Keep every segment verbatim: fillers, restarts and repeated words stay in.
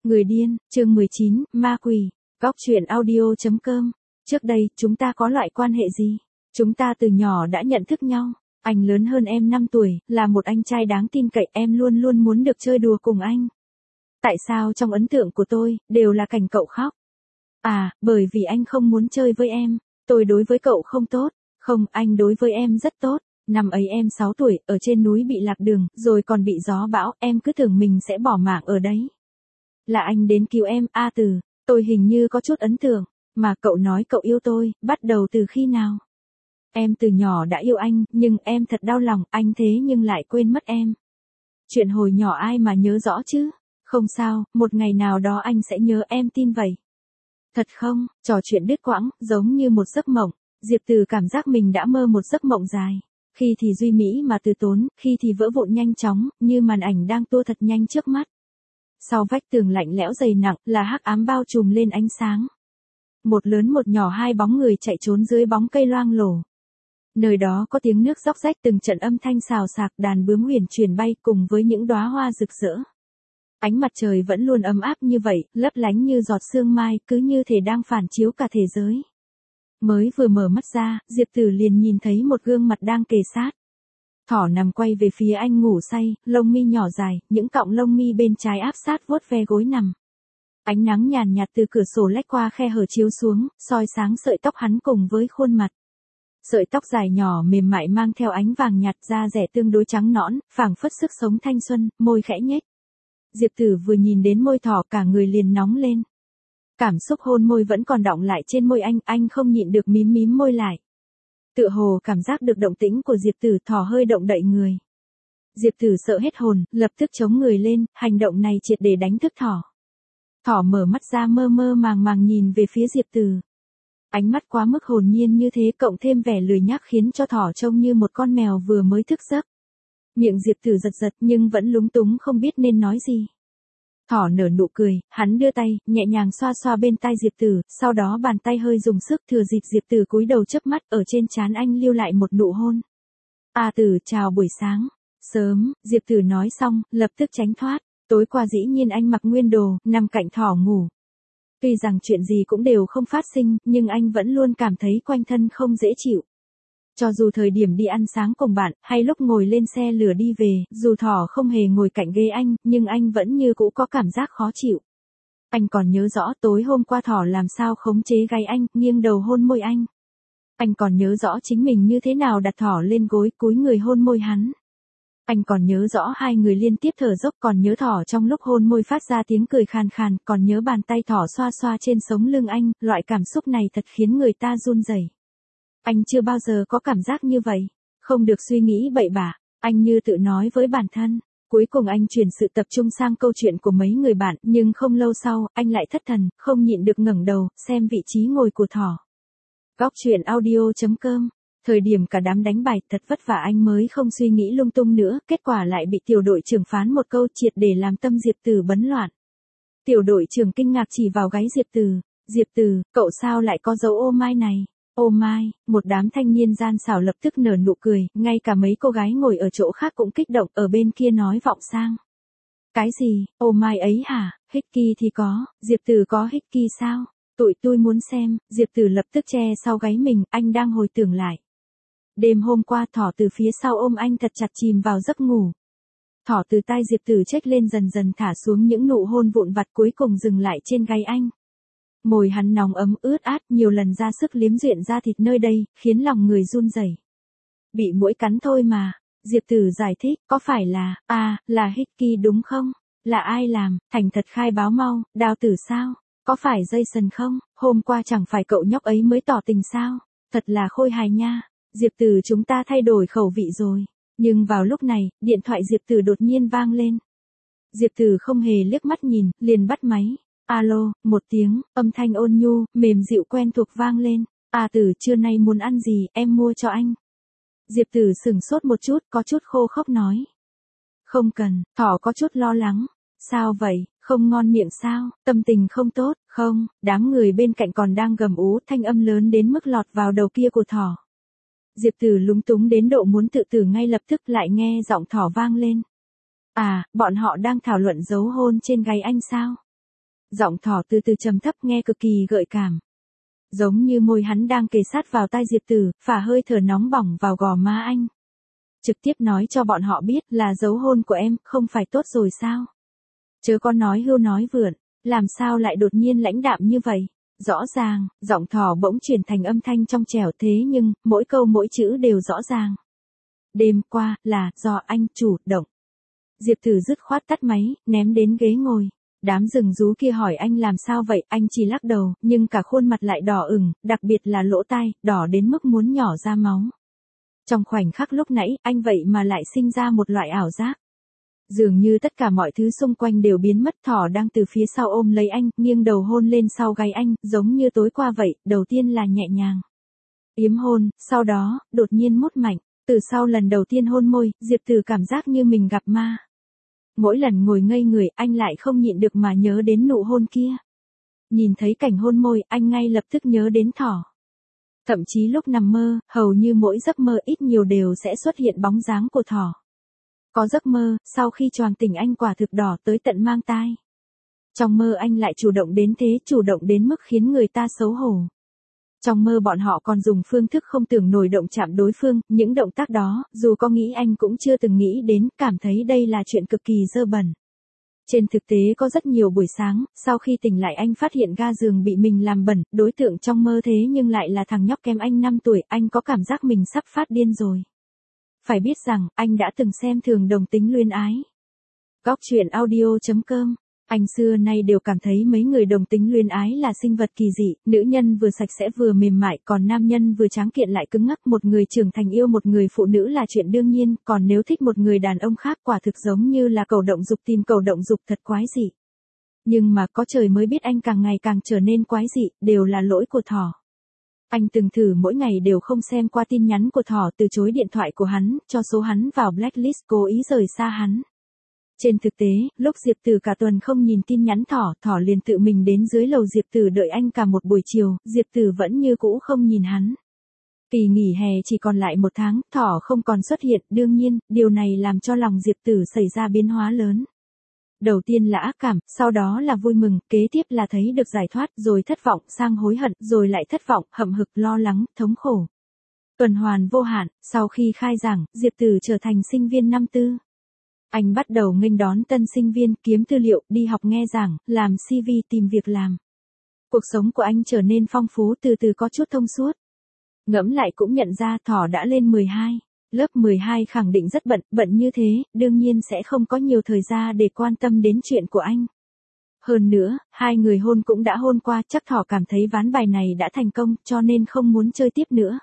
Người điên, chương mười chín, ma quỷ. Góc truyện audio.com. Trước đây, chúng ta có loại quan hệ gì? Chúng ta từ nhỏ đã nhận thức nhau. Anh lớn hơn em năm tuổi, là một anh trai đáng tin cậy, em luôn luôn muốn được chơi đùa cùng anh. Tại sao trong ấn tượng của tôi, đều là cảnh cậu khóc? À, bởi vì anh không muốn chơi với em. Tôi đối với cậu không tốt. Không, anh đối với em rất tốt. Năm ấy em sáu tuổi, ở trên núi bị lạc đường, rồi còn bị gió bão, em cứ tưởng mình sẽ bỏ mạng ở đấy. Là anh đến cứu em, A Từ, tôi hình như có chút ấn tượng, mà cậu nói cậu yêu tôi, bắt đầu từ khi nào? Em từ nhỏ đã yêu anh, nhưng em thật đau lòng, anh thế nhưng lại quên mất em. Chuyện hồi nhỏ ai mà nhớ rõ chứ? Không sao, một ngày nào đó anh sẽ nhớ, em tin vậy. Thật không? Trò chuyện đứt quãng, giống như một giấc mộng. Diệp Từ cảm giác mình đã mơ một giấc mộng dài. Khi thì duy mỹ mà từ tốn, khi thì vỡ vụn nhanh chóng, như màn ảnh đang tua thật nhanh trước mắt. Sau vách tường lạnh lẽo dày nặng, là hắc ám bao trùm lên ánh sáng. Một lớn một nhỏ hai bóng người chạy trốn dưới bóng cây loang lổ. Nơi đó có tiếng nước róc rách, từng trận âm thanh xào xạc, đàn bướm huyền chuyển bay cùng với những đóa hoa rực rỡ. Ánh mặt trời vẫn luôn ấm áp như vậy, lấp lánh như giọt sương mai, cứ như thể đang phản chiếu cả thế giới. Mới vừa mở mắt ra, Diệp Tử liền nhìn thấy một gương mặt đang kề sát. Thỏ nằm quay về phía anh ngủ say, lông mi nhỏ dài, những cọng lông mi bên trái áp sát vuốt ve gối nằm. Ánh nắng nhàn nhạt từ cửa sổ lách qua khe hở chiếu xuống, soi sáng sợi tóc hắn cùng với khuôn mặt. Sợi tóc dài nhỏ mềm mại mang theo ánh vàng nhạt, da rẻ tương đối trắng nõn, phảng phất sức sống thanh xuân, môi khẽ nhếch. Diệp Tử vừa nhìn đến môi thỏ cả người liền nóng lên. Cảm xúc hôn môi vẫn còn đọng lại trên môi anh, anh không nhịn được mím mím môi lại. Tựa hồ cảm giác được động tĩnh của Diệp Tử, thỏ hơi động đậy người. Diệp Tử sợ hết hồn, lập tức chống người lên, hành động này triệt để đánh thức thỏ. Thỏ mở mắt ra mơ mơ màng màng nhìn về phía Diệp Tử. Ánh mắt quá mức hồn nhiên như thế cộng thêm vẻ lười nhác khiến cho thỏ trông như một con mèo vừa mới thức giấc. Miệng Diệp Tử giật giật nhưng vẫn lúng túng không biết nên nói gì. Thỏ nở nụ cười, hắn đưa tay, nhẹ nhàng xoa xoa bên tai Diệp Tử, sau đó bàn tay hơi dùng sức, thừa dịp Diệp Tử cúi đầu chớp mắt, ở trên trán anh lưu lại một nụ hôn. A Tử, chào buổi sáng. Sớm, Diệp Tử nói xong, lập tức tránh thoát. Tối qua dĩ nhiên anh mặc nguyên đồ, nằm cạnh thỏ ngủ. Tuy rằng chuyện gì cũng đều không phát sinh, nhưng anh vẫn luôn cảm thấy quanh thân không dễ chịu. Cho dù thời điểm đi ăn sáng cùng bạn, hay lúc ngồi lên xe lửa đi về, dù thỏ không hề ngồi cạnh ghế anh, nhưng anh vẫn như cũ có cảm giác khó chịu. Anh còn nhớ rõ tối hôm qua thỏ làm sao khống chế gáy anh, nghiêng đầu hôn môi anh. Anh còn nhớ rõ chính mình như thế nào đặt thỏ lên gối, cúi người hôn môi hắn. Anh còn nhớ rõ hai người liên tiếp thở dốc, còn nhớ thỏ trong lúc hôn môi phát ra tiếng cười khàn khàn, còn nhớ bàn tay thỏ xoa xoa trên sống lưng anh, loại cảm xúc này thật khiến người ta run rẩy. Anh chưa bao giờ có cảm giác như vậy. Không được suy nghĩ bậy bạ, anh như tự nói với bản thân. Cuối cùng anh chuyển sự tập trung sang câu chuyện của mấy người bạn, nhưng không lâu sau, anh lại thất thần, không nhịn được ngẩng đầu, xem vị trí ngồi của thỏ. Góc truyện audio.com. Thời điểm cả đám đánh bài, thật vất vả anh mới không suy nghĩ lung tung nữa, kết quả lại bị tiểu đội trưởng phán một câu triệt để làm tâm Diệp Tử bấn loạn. Tiểu đội trưởng kinh ngạc chỉ vào gáy Diệp Tử. Diệp Tử, cậu sao lại có dấu ô mai này? Ô mai, một đám thanh niên gian xảo lập tức nở nụ cười, ngay cả mấy cô gái ngồi ở chỗ khác cũng kích động, ở bên kia nói vọng sang. Cái gì, ô mai ấy hả, Hickey thì có, Diệp Tử có Hickey sao? Tụi tôi muốn xem, Diệp Tử lập tức che sau gáy mình, anh đang hồi tưởng lại. Đêm hôm qua thỏ từ phía sau ôm anh thật chặt chìm vào giấc ngủ. Thỏ từ tai Diệp Tử chếch lên dần dần thả xuống những nụ hôn vụn vặt cuối cùng dừng lại trên gáy anh. Môi hắn nóng ấm ướt át, nhiều lần ra sức liếm duyện da thịt nơi đây, khiến lòng người run rẩy. Bị muỗi cắn thôi mà. Diệp Tử giải thích, có phải là, à, là Hickey đúng không? Là ai làm, thành thật khai báo mau, Đào Tử sao? Có phải Jason không? Hôm qua chẳng phải cậu nhóc ấy mới tỏ tình sao? Thật là khôi hài nha. Diệp Tử, chúng ta thay đổi khẩu vị rồi. Nhưng vào lúc này, điện thoại Diệp Tử đột nhiên vang lên. Diệp Tử không hề liếc mắt nhìn, liền bắt máy. Alo, một tiếng, âm thanh ôn nhu, mềm dịu quen thuộc vang lên. À Tử, trưa nay muốn ăn gì, em mua cho anh. Diệp Tử sửng sốt một chút, có chút khô khốc nói. Không cần, thỏ có chút lo lắng. Sao vậy, không ngon miệng sao, tâm tình không tốt, không, đám người bên cạnh còn đang gầm ú, thanh âm lớn đến mức lọt vào đầu kia của thỏ. Diệp Tử lúng túng đến độ muốn tự tử, ngay lập tức lại nghe giọng thỏ vang lên. À, bọn họ đang thảo luận dấu hôn trên gáy anh sao? Giọng thỏ từ từ trầm thấp nghe cực kỳ gợi cảm. Giống như môi hắn đang kề sát vào tai Diệp Tử, phả hơi thở nóng bỏng vào gò má anh. Trực tiếp nói cho bọn họ biết là dấu hôn của em, không phải tốt rồi sao? Chớ có nói hưu nói vượn, làm sao lại đột nhiên lãnh đạm như vậy? Rõ ràng, giọng thỏ bỗng chuyển thành âm thanh trong trẻo thế nhưng, mỗi câu mỗi chữ đều rõ ràng. Đêm qua, là, do anh chủ động. Diệp Tử dứt khoát tắt máy, ném đến ghế ngồi. Đám rừng rú kia hỏi anh làm sao vậy, anh chỉ lắc đầu, nhưng cả khuôn mặt lại đỏ ửng, đặc biệt là lỗ tai, đỏ đến mức muốn nhỏ ra máu. Trong khoảnh khắc lúc nãy, anh vậy mà lại sinh ra một loại ảo giác. Dường như tất cả mọi thứ xung quanh đều biến mất, thỏ đang từ phía sau ôm lấy anh, nghiêng đầu hôn lên sau gáy anh, giống như tối qua vậy, đầu tiên là nhẹ nhàng. Yếm hôn, sau đó, đột nhiên mút mạnh, từ sau lần đầu tiên hôn môi, Diệp Tử cảm giác như mình gặp ma. Mỗi lần ngồi ngây người, anh lại không nhịn được mà nhớ đến nụ hôn kia. Nhìn thấy cảnh hôn môi, anh ngay lập tức nhớ đến thỏ. Thậm chí lúc nằm mơ, hầu như mỗi giấc mơ ít nhiều đều sẽ xuất hiện bóng dáng của thỏ. Có giấc mơ, sau khi choàng tỉnh anh quả thực đỏ tới tận mang tai. Trong mơ anh lại chủ động đến thế, chủ động đến mức khiến người ta xấu hổ. Trong mơ bọn họ còn dùng phương thức không tưởng nổi động chạm đối phương, những động tác đó, dù có nghĩ anh cũng chưa từng nghĩ đến, cảm thấy đây là chuyện cực kỳ dơ bẩn. Trên thực tế có rất nhiều buổi sáng, sau khi tỉnh lại anh phát hiện ga giường bị mình làm bẩn, đối tượng trong mơ thế nhưng lại là thằng nhóc kém anh năm tuổi, anh có cảm giác mình sắp phát điên rồi. Phải biết rằng, anh đã từng xem thường đồng tính luyến ái. Góc truyện audio chấm com. Anh xưa nay đều cảm thấy mấy người đồng tính luyến ái là sinh vật kỳ dị, nữ nhân vừa sạch sẽ vừa mềm mại, còn nam nhân vừa tráng kiện lại cứng ngắc, một người trưởng thành yêu một người phụ nữ là chuyện đương nhiên, còn nếu thích một người đàn ông khác quả thực giống như là cầu động dục tìm cầu động dục, thật quái dị. Nhưng mà có trời mới biết anh càng ngày càng trở nên quái dị, đều là lỗi của thỏ. Anh từng thử mỗi ngày đều không xem qua tin nhắn của thỏ, từ chối điện thoại của hắn, cho số hắn vào blacklist, cố ý rời xa hắn. Trên thực tế, lúc Diệp Tử cả tuần không nhìn tin nhắn thỏ, thỏ liền tự mình đến dưới lầu Diệp Tử đợi anh cả một buổi chiều, Diệp Tử vẫn như cũ không nhìn hắn. Kỳ nghỉ hè chỉ còn lại một tháng, thỏ không còn xuất hiện, đương nhiên, điều này làm cho lòng Diệp Tử xảy ra biến hóa lớn. Đầu tiên là ác cảm, sau đó là vui mừng, kế tiếp là thấy được giải thoát, rồi thất vọng, sang hối hận, rồi lại thất vọng, hậm hực, lo lắng, thống khổ. Tuần hoàn vô hạn, sau khi khai giảng, Diệp Tử trở thành sinh viên năm tư. Anh bắt đầu nghênh đón tân sinh viên, kiếm tư liệu, đi học nghe giảng, làm xê vê, tìm việc làm. Cuộc sống của anh trở nên phong phú, từ từ có chút thông suốt. Ngẫm lại cũng nhận ra thỏ đã lên mười hai. Lớp mười hai khẳng định rất bận, bận như thế, đương nhiên sẽ không có nhiều thời gian để quan tâm đến chuyện của anh. Hơn nữa, hai người hôn cũng đã hôn qua, chắc thỏ cảm thấy ván bài này đã thành công, cho nên không muốn chơi tiếp nữa.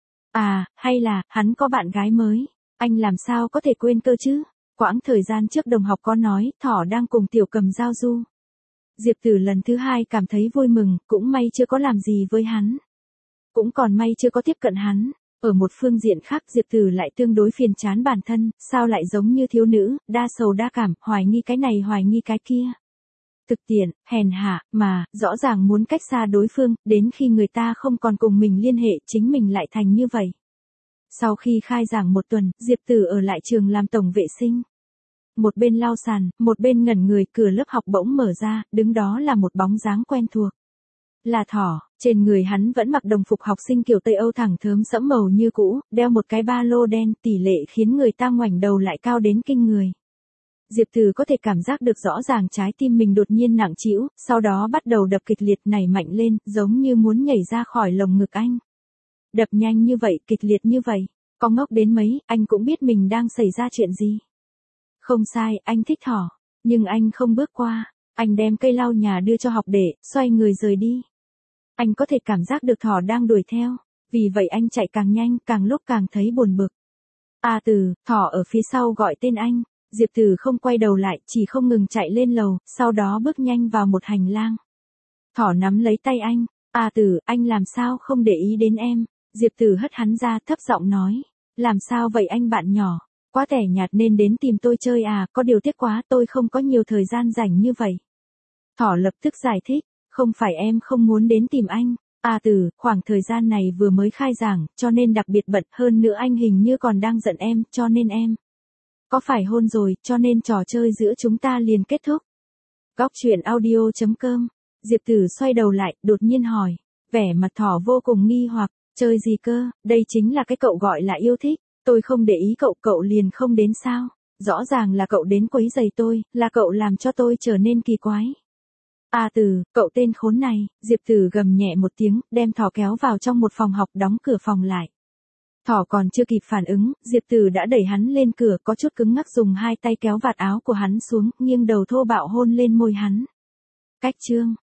À, hay là, hắn có bạn gái mới, anh làm sao có thể quên cơ chứ? Quãng thời gian trước đồng học có nói, thỏ đang cùng Tiểu Cầm giao du. Diệp Tử lần thứ hai cảm thấy vui mừng, cũng may chưa có làm gì với hắn. Cũng còn may chưa có tiếp cận hắn. Ở một phương diện khác Diệp Tử lại tương đối phiền chán bản thân, sao lại giống như thiếu nữ, đa sầu đa cảm, hoài nghi cái này hoài nghi cái kia. Thực tiễn, hèn hạ, mà, rõ ràng muốn cách xa đối phương, đến khi người ta không còn cùng mình liên hệ, chính mình lại thành như vậy. Sau khi khai giảng một tuần, Diệp Tử ở lại trường làm tổng vệ sinh. Một bên lau sàn, một bên ngẩn người, cửa lớp học bỗng mở ra, đứng đó là một bóng dáng quen thuộc. Là thỏ, trên người hắn vẫn mặc đồng phục học sinh kiểu Tây Âu thẳng thớm sẫm màu như cũ, đeo một cái ba lô đen, tỷ lệ khiến người ta ngoảnh đầu lại cao đến kinh người. Diệp Tử có thể cảm giác được rõ ràng trái tim mình đột nhiên nặng trĩu, sau đó bắt đầu đập kịch liệt, nảy mạnh lên, giống như muốn nhảy ra khỏi lồng ngực anh. Đập nhanh như vậy, kịch liệt như vậy, có ngốc đến mấy, anh cũng biết mình đang xảy ra chuyện gì. Không sai, anh thích thỏ, nhưng anh không bước qua, anh đem cây lau nhà đưa cho học đệ, xoay người rời đi. Anh có thể cảm giác được thỏ đang đuổi theo, vì vậy anh chạy càng nhanh, càng lúc càng thấy buồn bực. A Tử, thỏ ở phía sau gọi tên anh, Diệp Tử không quay đầu lại, chỉ không ngừng chạy lên lầu, sau đó bước nhanh vào một hành lang. Thỏ nắm lấy tay anh, A Tử, anh làm sao không để ý đến em? Diệp Tử hất hắn ra, thấp giọng nói, làm sao vậy anh bạn nhỏ, quá tẻ nhạt nên đến tìm tôi chơi à, có điều tiếc quá, tôi không có nhiều thời gian rảnh như vậy. Thỏ lập tức giải thích, không phải em không muốn đến tìm anh, A Tử, khoảng thời gian này vừa mới khai giảng, cho nên đặc biệt bận, hơn nữa anh hình như còn đang giận em, cho nên em có phải hôn rồi, cho nên trò chơi giữa chúng ta liền kết thúc. Góc chuyện audio chấm com. Diệp Tử xoay đầu lại, đột nhiên hỏi. Vẻ mặt thỏ vô cùng nghi hoặc, chơi gì cơ, đây chính là cái cậu gọi là yêu thích. Tôi không để ý cậu, cậu liền không đến sao. Rõ ràng là cậu đến quấy giày tôi, là cậu làm cho tôi trở nên kỳ quái. À Tử, cậu tên khốn này, Diệp Tử gầm nhẹ một tiếng, đem thỏ kéo vào trong một phòng học, đóng cửa phòng lại. Thỏ còn chưa kịp phản ứng, Diệp Tử đã đẩy hắn lên cửa, có chút cứng ngắc dùng hai tay kéo vạt áo của hắn xuống, nghiêng đầu thô bạo hôn lên môi hắn. Cách chương